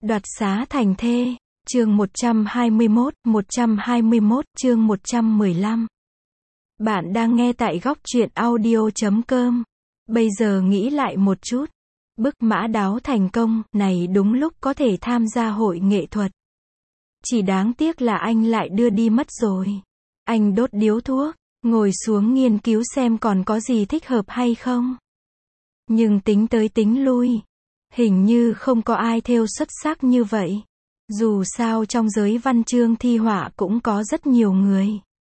Đoạt xá thành thê, chương 121, chương 115. Bạn đang nghe tại góc truyện audio.com. Bây giờ nghĩ lại một chút, bức mã đáo thành công này đúng lúc có thể tham gia hội nghệ thuật. Chỉ đáng tiếc là anh lại đưa đi mất rồi. Anh đốt điếu thuốc, ngồi xuống nghiên cứu xem còn có gì thích hợp hay không. Nhưng tính tới tính lui, hình như không có ai thêu xuất sắc như vậy. Dù sao trong giới văn chương thi họa cũng có rất nhiều người.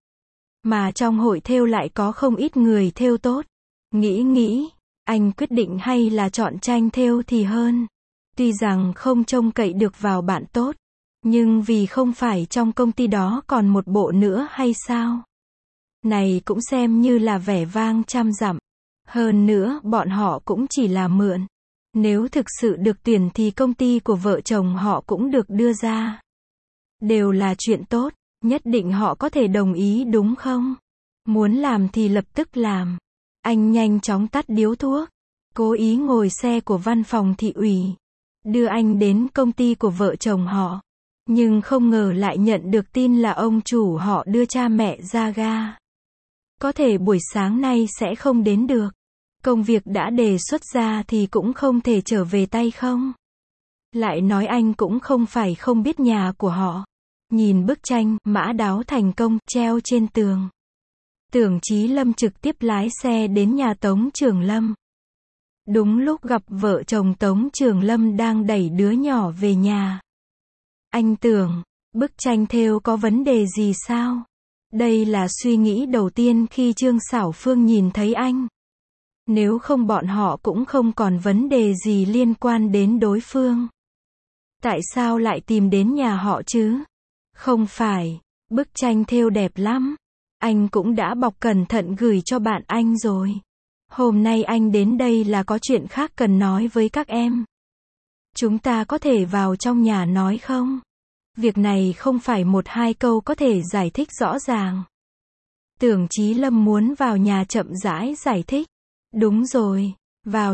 Mà trong hội thêu lại có không ít người thêu tốt. Nghĩ, anh quyết định hay là chọn tranh thêu thì hơn. Tuy rằng không trông cậy được vào bạn tốt, nhưng vì không phải trong công ty đó còn một bộ nữa hay sao? Này cũng xem như là vẻ vang trăm dặm. Hơn nữa bọn họ cũng chỉ là mượn. Nếu thực sự được tuyển thì công ty của vợ chồng họ cũng được đưa ra. Đều là chuyện tốt, nhất định họ có thể đồng ý đúng không? Muốn làm thì lập tức làm. Anh nhanh chóng tắt điếu thuốc, cố ý ngồi xe của văn phòng thị ủy, đưa anh đến công ty của vợ chồng họ. Nhưng không ngờ lại nhận được tin là ông chủ họ đưa cha mẹ ra ga. Có thể buổi sáng nay sẽ không đến được. Công việc đã đề xuất ra thì cũng không thể trở về tay không. Lại nói anh cũng không phải không biết nhà của họ. Nhìn bức tranh mã đáo thành công treo trên tường, Tưởng Chí Lâm trực tiếp lái xe đến nhà Tống Trường Lâm. Đúng lúc gặp vợ chồng Tống Trường Lâm đang đẩy đứa nhỏ về nhà. Anh Tưởng, bức tranh thêu có vấn đề gì sao? Đây là suy nghĩ đầu tiên khi Trương Xảo Phương nhìn thấy anh. Nếu không bọn họ cũng không còn vấn đề gì liên quan đến đối phương. Tại sao lại tìm đến nhà họ chứ? Không phải, bức tranh thêu đẹp lắm. Anh cũng đã bọc cẩn thận gửi cho bạn anh rồi. Hôm nay anh đến đây là có chuyện khác cần nói với các em. Chúng ta có thể vào trong nhà nói không? Việc này không phải một hai câu có thể giải thích rõ ràng. Tưởng Chí Lâm muốn vào nhà chậm rãi giải thích. Đúng rồi, vào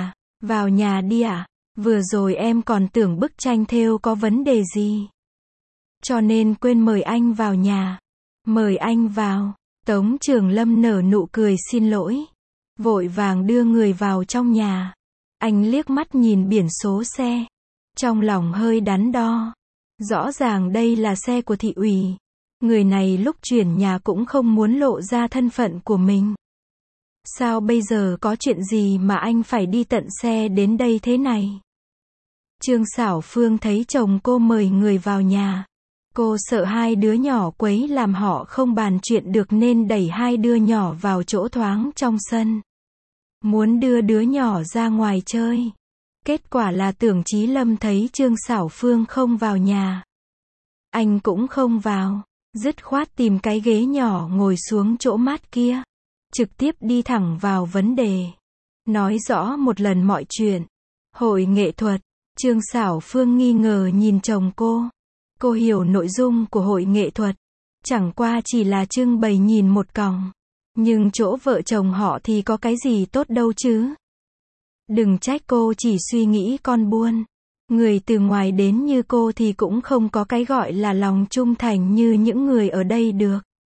nhà đi ạ. Vừa rồi em còn tưởng bức tranh thêu có vấn đề gì. Cho nên quên mời anh vào nhà. Mời anh vào. Tống Trường Lâm nở nụ cười xin lỗi. Vội vàng đưa người vào trong nhà. Anh liếc mắt nhìn biển số xe. Trong lòng hơi đắn đo. Rõ ràng đây là xe của thị ủy. Người này lúc chuyển nhà cũng không muốn lộ ra thân phận của mình. Sao bây giờ có chuyện gì mà anh phải đi tận xe đến đây thế này? Trương Xảo Phương thấy chồng cô mời người vào nhà. Cô sợ hai đứa nhỏ quấy làm họ không bàn chuyện được nên đẩy hai đứa nhỏ vào chỗ thoáng trong sân. Muốn đưa đứa nhỏ ra ngoài chơi. Kết quả là Tưởng Chí Lâm thấy Trương Xảo Phương không vào nhà. Anh cũng không vào. Dứt khoát tìm cái ghế nhỏ ngồi xuống chỗ mát kia. Trực tiếp đi thẳng vào vấn đề. Nói rõ một lần mọi chuyện. Hội nghệ thuật. Trương Xảo Phương nghi ngờ nhìn chồng cô. Cô hiểu nội dung của hội nghệ thuật. Chẳng qua chỉ là trưng bày nhìn một còng. Nhưng chỗ vợ chồng họ thì có cái gì tốt đâu chứ. Đừng trách cô chỉ suy nghĩ con buôn. Người từ ngoài đến như cô thì cũng không có cái gọi là lòng trung thành như những người ở đây được.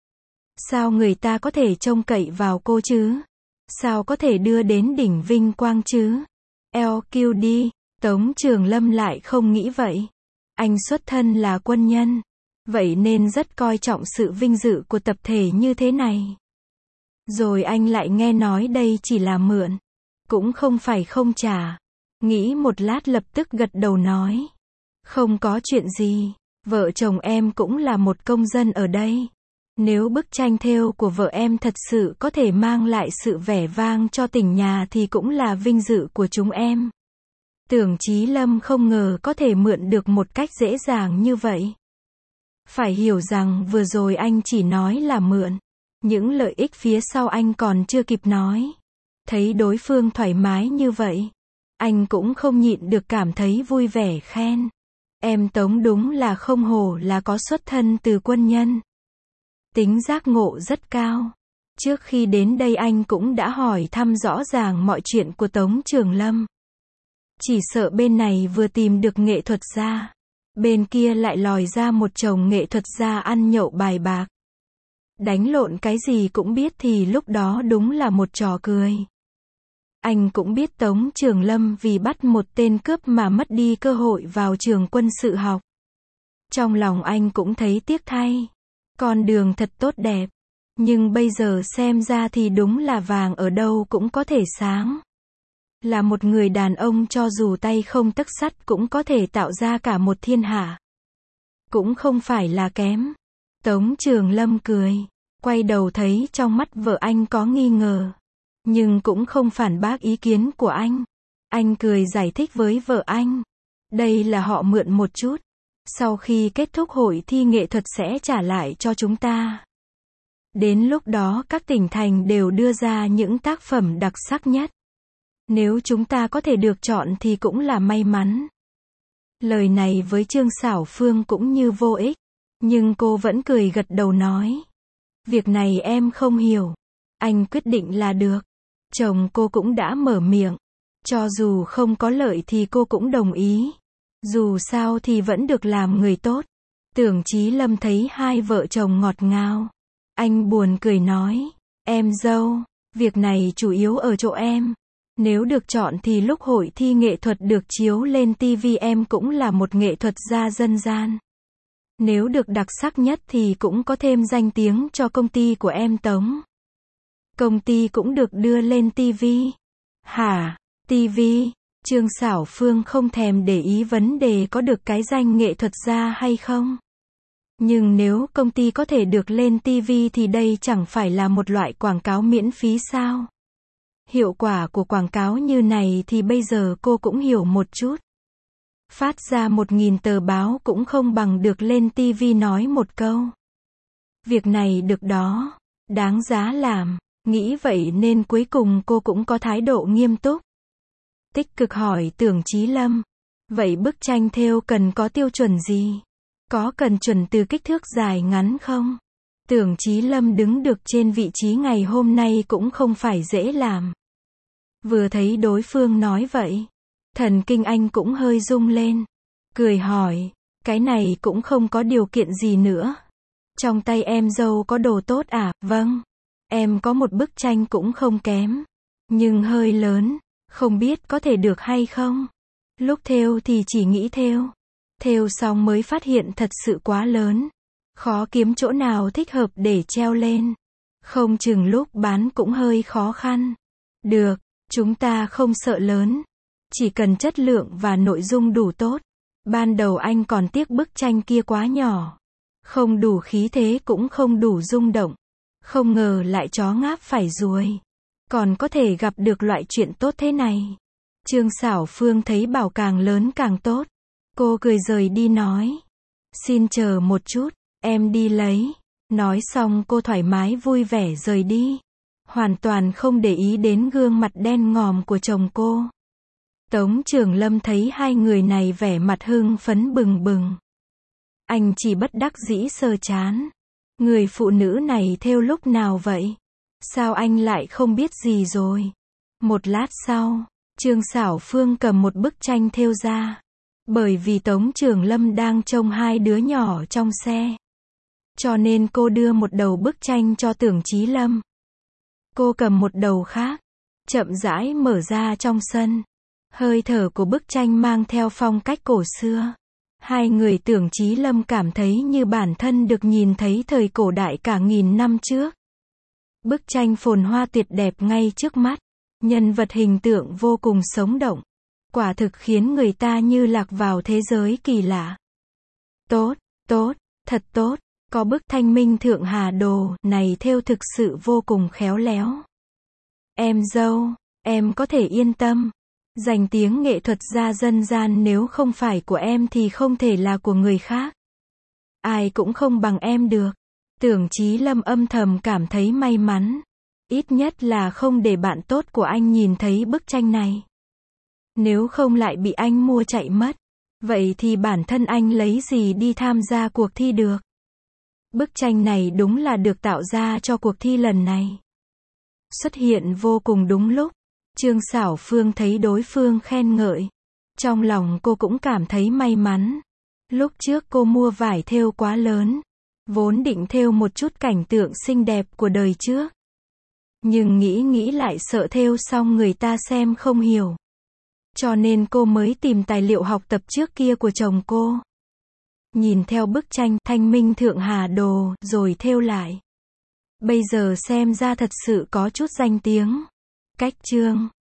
Sao người ta có thể trông cậy vào cô chứ? Sao có thể đưa đến đỉnh vinh quang chứ? LQD, Tống Trường Lâm lại không nghĩ vậy. Anh xuất thân là quân nhân. Vậy nên rất coi trọng sự vinh dự của tập thể như thế này. Rồi anh lại nghe nói đây chỉ là mượn. Cũng không phải không trả. Nghĩ một lát lập tức gật đầu nói. Không có chuyện gì. Vợ chồng em cũng là một công dân ở đây. Nếu bức tranh thêu của vợ em thật sự có thể mang lại sự vẻ vang cho tỉnh nhà thì cũng là vinh dự của chúng em. Tưởng Chí Lâm không ngờ có thể mượn được một cách dễ dàng như vậy. Phải hiểu rằng vừa rồi anh chỉ nói là mượn. Những lợi ích phía sau anh còn chưa kịp nói. Thấy đối phương thoải mái như vậy. Anh cũng không nhịn được cảm thấy vui vẻ khen. Em Tống đúng là không hổ là có xuất thân từ quân nhân. Tính giác ngộ rất cao. Trước khi đến đây anh cũng đã hỏi thăm rõ ràng mọi chuyện của Tống Trường Lâm. Chỉ sợ bên này vừa tìm được nghệ thuật gia, bên kia lại lòi ra một chồng nghệ thuật gia ăn nhậu bài bạc. Đánh lộn cái gì cũng biết thì lúc đó đúng là một trò cười. Anh cũng biết Tống Trường Lâm vì bắt một tên cướp mà mất đi cơ hội vào trường quân sự học. Trong lòng anh cũng thấy tiếc thay. Con đường thật tốt đẹp. Nhưng bây giờ xem ra thì đúng là vàng ở đâu cũng có thể sáng. Là một người đàn ông cho dù tay không tấc sắt cũng có thể tạo ra cả một thiên hạ. Cũng không phải là kém. Tống Trường Lâm cười. Quay đầu thấy trong mắt vợ anh có nghi ngờ. Nhưng cũng không phản bác ý kiến của anh. Anh cười giải thích với vợ anh. Đây là họ mượn một chút. Sau khi kết thúc hội thi nghệ thuật sẽ trả lại cho chúng ta. Đến lúc đó các tỉnh thành đều đưa ra những tác phẩm đặc sắc nhất. Nếu chúng ta có thể được chọn thì cũng là may mắn. Lời này với Trương Xảo Phương cũng như vô ích. Nhưng cô vẫn cười gật đầu nói. Việc này em không hiểu. Anh quyết định là được. Chồng cô cũng đã mở miệng. Cho dù không có lợi thì cô cũng đồng ý. Dù sao thì vẫn được làm người tốt. Tưởng Chí Lâm thấy hai vợ chồng ngọt ngào. Anh buồn cười nói. Em dâu, việc này chủ yếu ở chỗ em. Nếu được chọn thì lúc hội thi nghệ thuật được chiếu lên TV em cũng là một nghệ thuật gia dân gian. Nếu được đặc sắc nhất thì cũng có thêm danh tiếng cho công ty của em Tống. Công ty cũng được đưa lên TV. Hả? TV? Trương Xảo Phương không thèm để ý vấn đề có được cái danh nghệ thuật gia hay không. Nhưng nếu công ty có thể được lên TV thì đây chẳng phải là một loại quảng cáo miễn phí sao? Hiệu quả của quảng cáo như này thì bây giờ cô cũng hiểu một chút. Phát ra 1000 tờ báo cũng không bằng được lên TV nói một câu. Việc này được đó, đáng giá làm. Nghĩ vậy nên cuối cùng cô cũng có thái độ nghiêm túc. Tích cực hỏi Tưởng Chí Lâm. Vậy bức tranh thêu cần có tiêu chuẩn gì? Có cần chuẩn từ kích thước dài ngắn không? Tưởng Chí Lâm đứng được trên vị trí ngày hôm nay cũng không phải dễ làm. Vừa thấy đối phương nói vậy, thần kinh anh cũng hơi rung lên. Cười hỏi, cái này cũng không có điều kiện gì nữa. Trong tay em dâu có đồ tốt à? Vâng. Em có một bức tranh cũng không kém. Nhưng hơi lớn. Không biết có thể được hay không? Lúc thêu thì chỉ nghĩ thêu. Thêu xong mới phát hiện thật sự quá lớn. Khó kiếm chỗ nào thích hợp để treo lên. Không chừng lúc bán cũng hơi khó khăn. Được, chúng ta không sợ lớn. Chỉ cần chất lượng và nội dung đủ tốt. Ban đầu anh còn tiếc bức tranh kia quá nhỏ. Không đủ khí thế cũng không đủ rung động. Không ngờ lại chó ngáp phải ruồi. Còn có thể gặp được loại chuyện tốt thế này. Trương Xảo Phương thấy bảo càng lớn càng tốt. Cô cười rời đi nói. Xin chờ một chút, em đi lấy. Nói xong cô thoải mái vui vẻ rời đi. Hoàn toàn không để ý đến gương mặt đen ngòm của chồng cô. Tống Trường Lâm thấy hai người này vẻ mặt hưng phấn bừng bừng. Anh chỉ bất đắc dĩ sờ chán. Người phụ nữ này thêu lúc nào vậy? Sao anh lại không biết gì rồi? Một lát sau, Trương Xảo Phương cầm một bức tranh thêu ra. Bởi vì Tống Trường Lâm đang trông hai đứa nhỏ trong xe. Cho nên cô đưa một đầu bức tranh cho Tưởng Chí Lâm. Cô cầm một đầu khác. Chậm rãi mở ra trong sân. Hơi thở của bức tranh mang theo phong cách cổ xưa. Hai người Tưởng Chí Lâm cảm thấy như bản thân được nhìn thấy thời cổ đại cả nghìn năm trước. Bức tranh phồn hoa tuyệt đẹp ngay trước mắt. Nhân vật hình tượng vô cùng sống động. Quả thực khiến người ta như lạc vào thế giới kỳ lạ. Tốt, tốt, thật tốt. Có bức Thanh Minh Thượng Hà Đồ này thêu thực sự vô cùng khéo léo. Em dâu, em có thể yên tâm. Danh tiếng nghệ thuật gia dân gian nếu không phải của em thì không thể là của người khác. Ai cũng không bằng em được. Tưởng Chí Lâm âm thầm cảm thấy may mắn. Ít nhất là không để bạn tốt của anh nhìn thấy bức tranh này. Nếu không lại bị anh mua chạy mất. Vậy thì bản thân anh lấy gì đi tham gia cuộc thi được? Bức tranh này đúng là được tạo ra cho cuộc thi lần này. Xuất hiện vô cùng đúng lúc. Trương Xảo Phương thấy đối phương khen ngợi. Trong lòng cô cũng cảm thấy may mắn. Lúc trước cô mua vải thêu quá lớn. Vốn định thêu một chút cảnh tượng xinh đẹp của đời trước. Nhưng nghĩ lại sợ thêu xong người ta xem không hiểu. Cho nên cô mới tìm tài liệu học tập trước kia của chồng cô. Nhìn theo bức tranh Thanh Minh Thượng Hà Đồ rồi thêu lại. Bây giờ xem ra thật sự có chút danh tiếng. Cách chương